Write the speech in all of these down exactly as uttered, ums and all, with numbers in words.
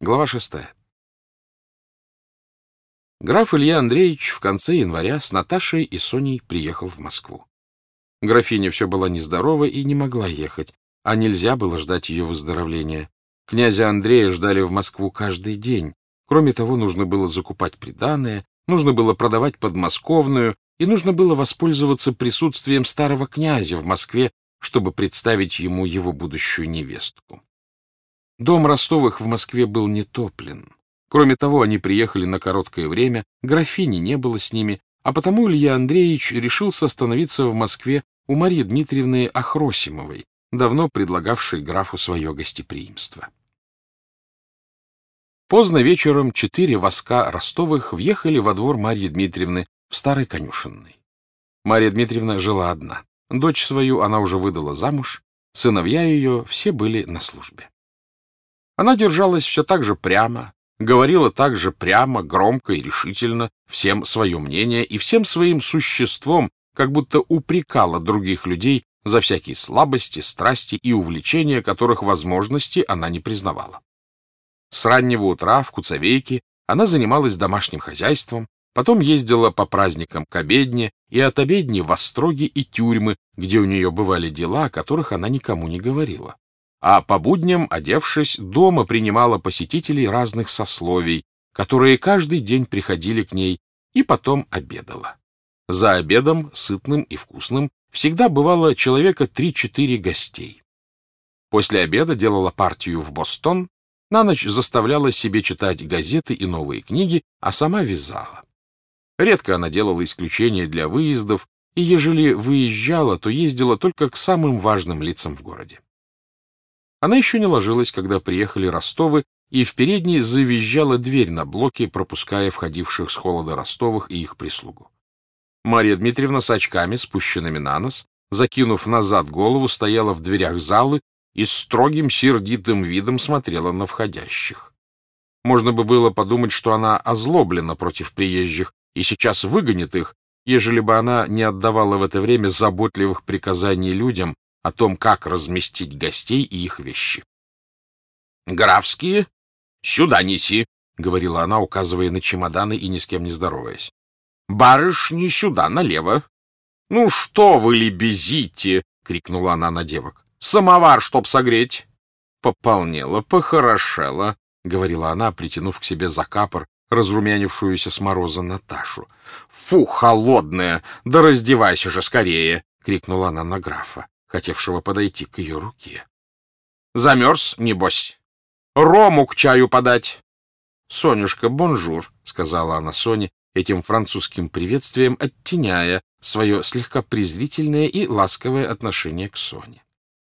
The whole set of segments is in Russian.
Глава шестая. Граф Илья Андреевич в конце января с Наташей и Соней приехал в Москву. Графиня все была нездорова и не могла ехать, а нельзя было ждать ее выздоровления. Князя Андрея ждали в Москву каждый день. Кроме того, нужно было закупать приданое, нужно было продавать подмосковную, и нужно было воспользоваться присутствием старого князя в Москве, чтобы представить ему его будущую невестку. Дом Ростовых в Москве был не топлен. Кроме того, они приехали на короткое время, графини не было с ними, а потому Илья Андреевич решился остановиться в Москве у Марьи Дмитриевны Ахросимовой, давно предлагавшей графу свое гостеприимство. Поздно вечером четыре воска Ростовых въехали во двор Марьи Дмитриевны в старой конюшенной. Марья Дмитриевна жила одна. Дочь свою она уже выдала замуж, сыновья ее все были на службе. Она держалась все так же прямо, говорила так же прямо, громко и решительно, всем свое мнение и всем своим существом, как будто упрекала других людей за всякие слабости, страсти и увлечения, которых возможности она не признавала. С раннего утра в Куцовейке она занималась домашним хозяйством, потом ездила по праздникам к обедне и от обедни в остроги и тюрьмы, где у нее бывали дела, о которых она никому не говорила. А по будням, одевшись, дома принимала посетителей разных сословий, которые каждый день приходили к ней, и потом обедала. За обедом, сытным и вкусным, всегда бывало человека три-четыре гостей. После обеда делала партию в Бостон, на ночь заставляла себе читать газеты и новые книги, а сама вязала. Редко она делала исключения для выездов, и ежели выезжала, то ездила только к самым важным лицам в городе. Она еще не ложилась, когда приехали Ростовы, и в передней завизжала дверь на блоке, пропуская входивших с холода Ростовых и их прислугу. Марья Дмитриевна с очками, спущенными на нос, закинув назад голову, стояла в дверях залы и с строгим сердитым видом смотрела на входящих. Можно бы было подумать, что она озлоблена против приезжих и сейчас выгонит их, ежели бы она не отдавала в это время заботливых приказаний людям о том, как разместить гостей и их вещи. — Графские, сюда неси, — говорила она, указывая на чемоданы и ни с кем не здороваясь. — Барышни сюда, налево. — Ну что вы лебезите, — крикнула она на девок. — Самовар, чтоб согреть. — Пополнела, похорошела, — говорила она, притянув к себе за капор разрумянившуюся с мороза Наташу. — Фу, холодная! Да раздевайся же скорее! — крикнула она на графа, хотевшего подойти к ее руке. — Замерз, небось? Рому к чаю подать? — Сонюшка, бонжур, — сказала она Соне, этим французским приветствием оттеняя свое слегка презрительное и ласковое отношение к Соне.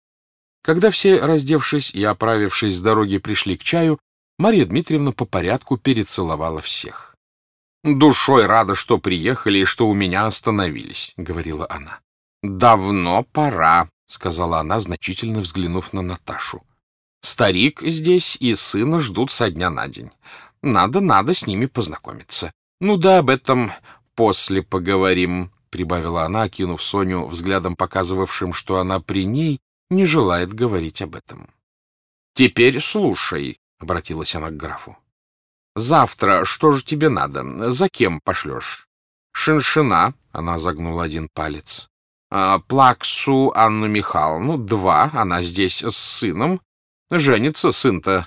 Когда все, раздевшись и оправившись с дороги, пришли к чаю, Марья Дмитриевна по порядку перецеловала всех. — Душой рада, что приехали и что у меня остановились, — говорила она. — Давно пора, — сказала она, значительно взглянув на Наташу. — Старик здесь и сына ждут со дня на день. Надо, надо с ними познакомиться. Ну да об этом после поговорим, — прибавила она, окинув Соню взглядом, показывавшим, что она при ней не желает говорить об этом. — Теперь слушай, — обратилась она к графу. — Завтра что же тебе надо? За кем пошлешь? Шиншина, — она загнула один палец. А, Плаксу Анну Михайловну, два, она здесь с сыном. Женится сын-то.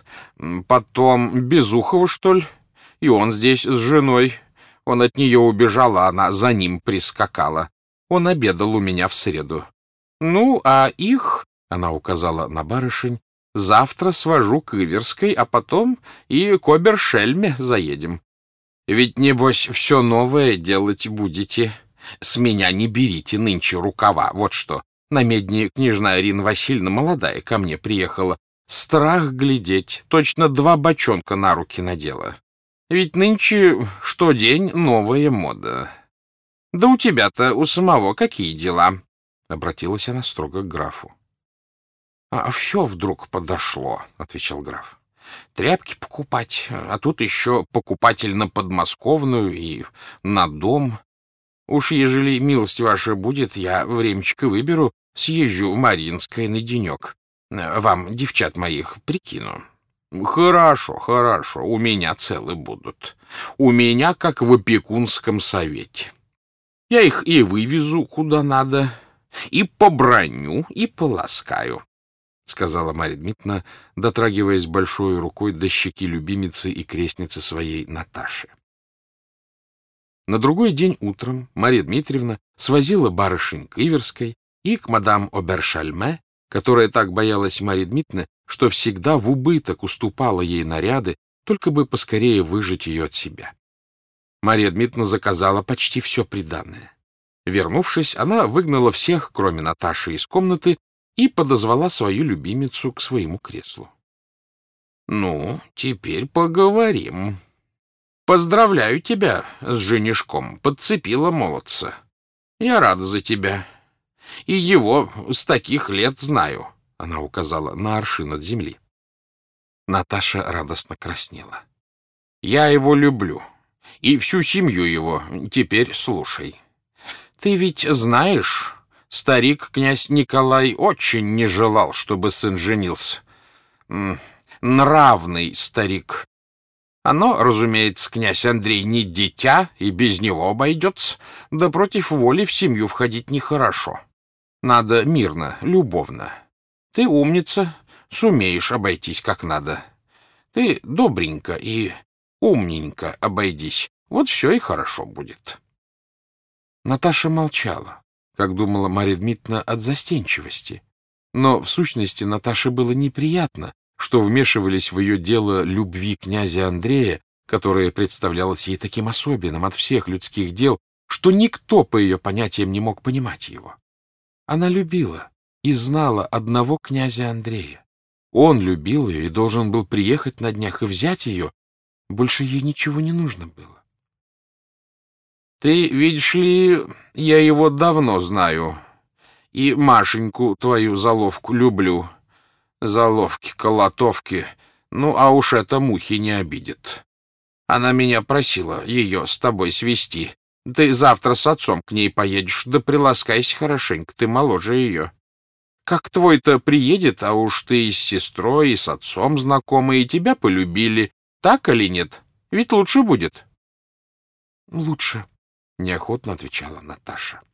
Потом Безухова, что ли? И он здесь с женой. Он от нее убежал, а она за ним прискакала. Он обедал у меня в среду. Ну, а их, — она указала на барышень, — завтра свожу к Иверской, а потом и к Обершельме заедем. Ведь, небось, все новое делать будете. С меня не берите нынче рукава. Вот что. На медне княжна Ирина Васильевна молодая ко мне приехала. Страх глядеть. Точно два бочонка на руки надела. Ведь нынче что день новая мода. Да у тебя-то, у самого, какие дела? Обратилась она строго к графу. — А все вдруг подошло, — отвечал граф. — Тряпки покупать, а тут еще покупатель на подмосковную и на дом. Уж ежели милость ваша будет, я времечко выберу, съезжу в Марьинское на денек. Вам, девчат моих, прикину. Хорошо, хорошо, у меня целы будут. У меня как в опекунском совете. Я их и вывезу куда надо, и побраню, и поласкаю, — сказала Марья Дмитриевна, дотрагиваясь большой рукой до щеки любимицы и крестницы своей Наташи. На другой день утром Марья Дмитриевна свозила барышень к Иверской и к мадам Обершальме, которая так боялась Марьи Дмитриевны, что всегда в убыток уступала ей наряды, только бы поскорее выжить ее от себя. Марья Дмитриевна заказала почти все приданое. Вернувшись, она выгнала всех, кроме Наташи, из комнаты и подозвала свою любимицу к своему креслу. — Ну, теперь поговорим. Поздравляю тебя с женишком, подцепила молодца. Я рада за тебя. И его с таких лет знаю, — она указала на аршин от земли. Наташа радостно краснела. — Я его люблю, и всю семью его. Теперь слушай. Ты ведь знаешь, старик князь Николай очень не желал, чтобы сын женился. Нравный старик. Оно, разумеется, князь Андрей не дитя, и без него обойдется, да против воли в семью входить нехорошо. Надо мирно, любовно. Ты умница, сумеешь обойтись как надо. Ты добренько и умненько обойдись, вот все и хорошо будет. Наташа молчала, как думала Марья Дмитриевна, от застенчивости. Но в сущности Наташе было неприятно, что вмешивались в ее дело любви князя Андрея, которое представлялось ей таким особенным от всех людских дел, что никто, по ее понятиям, не мог понимать его. Она любила и знала одного князя Андрея. Он любил ее и должен был приехать на днях и взять ее. Больше ей ничего не нужно было. Ты, видишь ли, я его давно знаю, и Машеньку, твою заловку, люблю. Заловки, колотовки, ну, а уж это мухи не обидит. Она меня просила ее с тобой свести. Ты завтра с отцом к ней поедешь, да приласкайся хорошенько, ты моложе ее. Как твой-то приедет, а уж ты и с сестрой, и с отцом знакомы, и тебя полюбили, так или нет? Ведь лучше будет. — Лучше, — неохотно отвечала Наташа.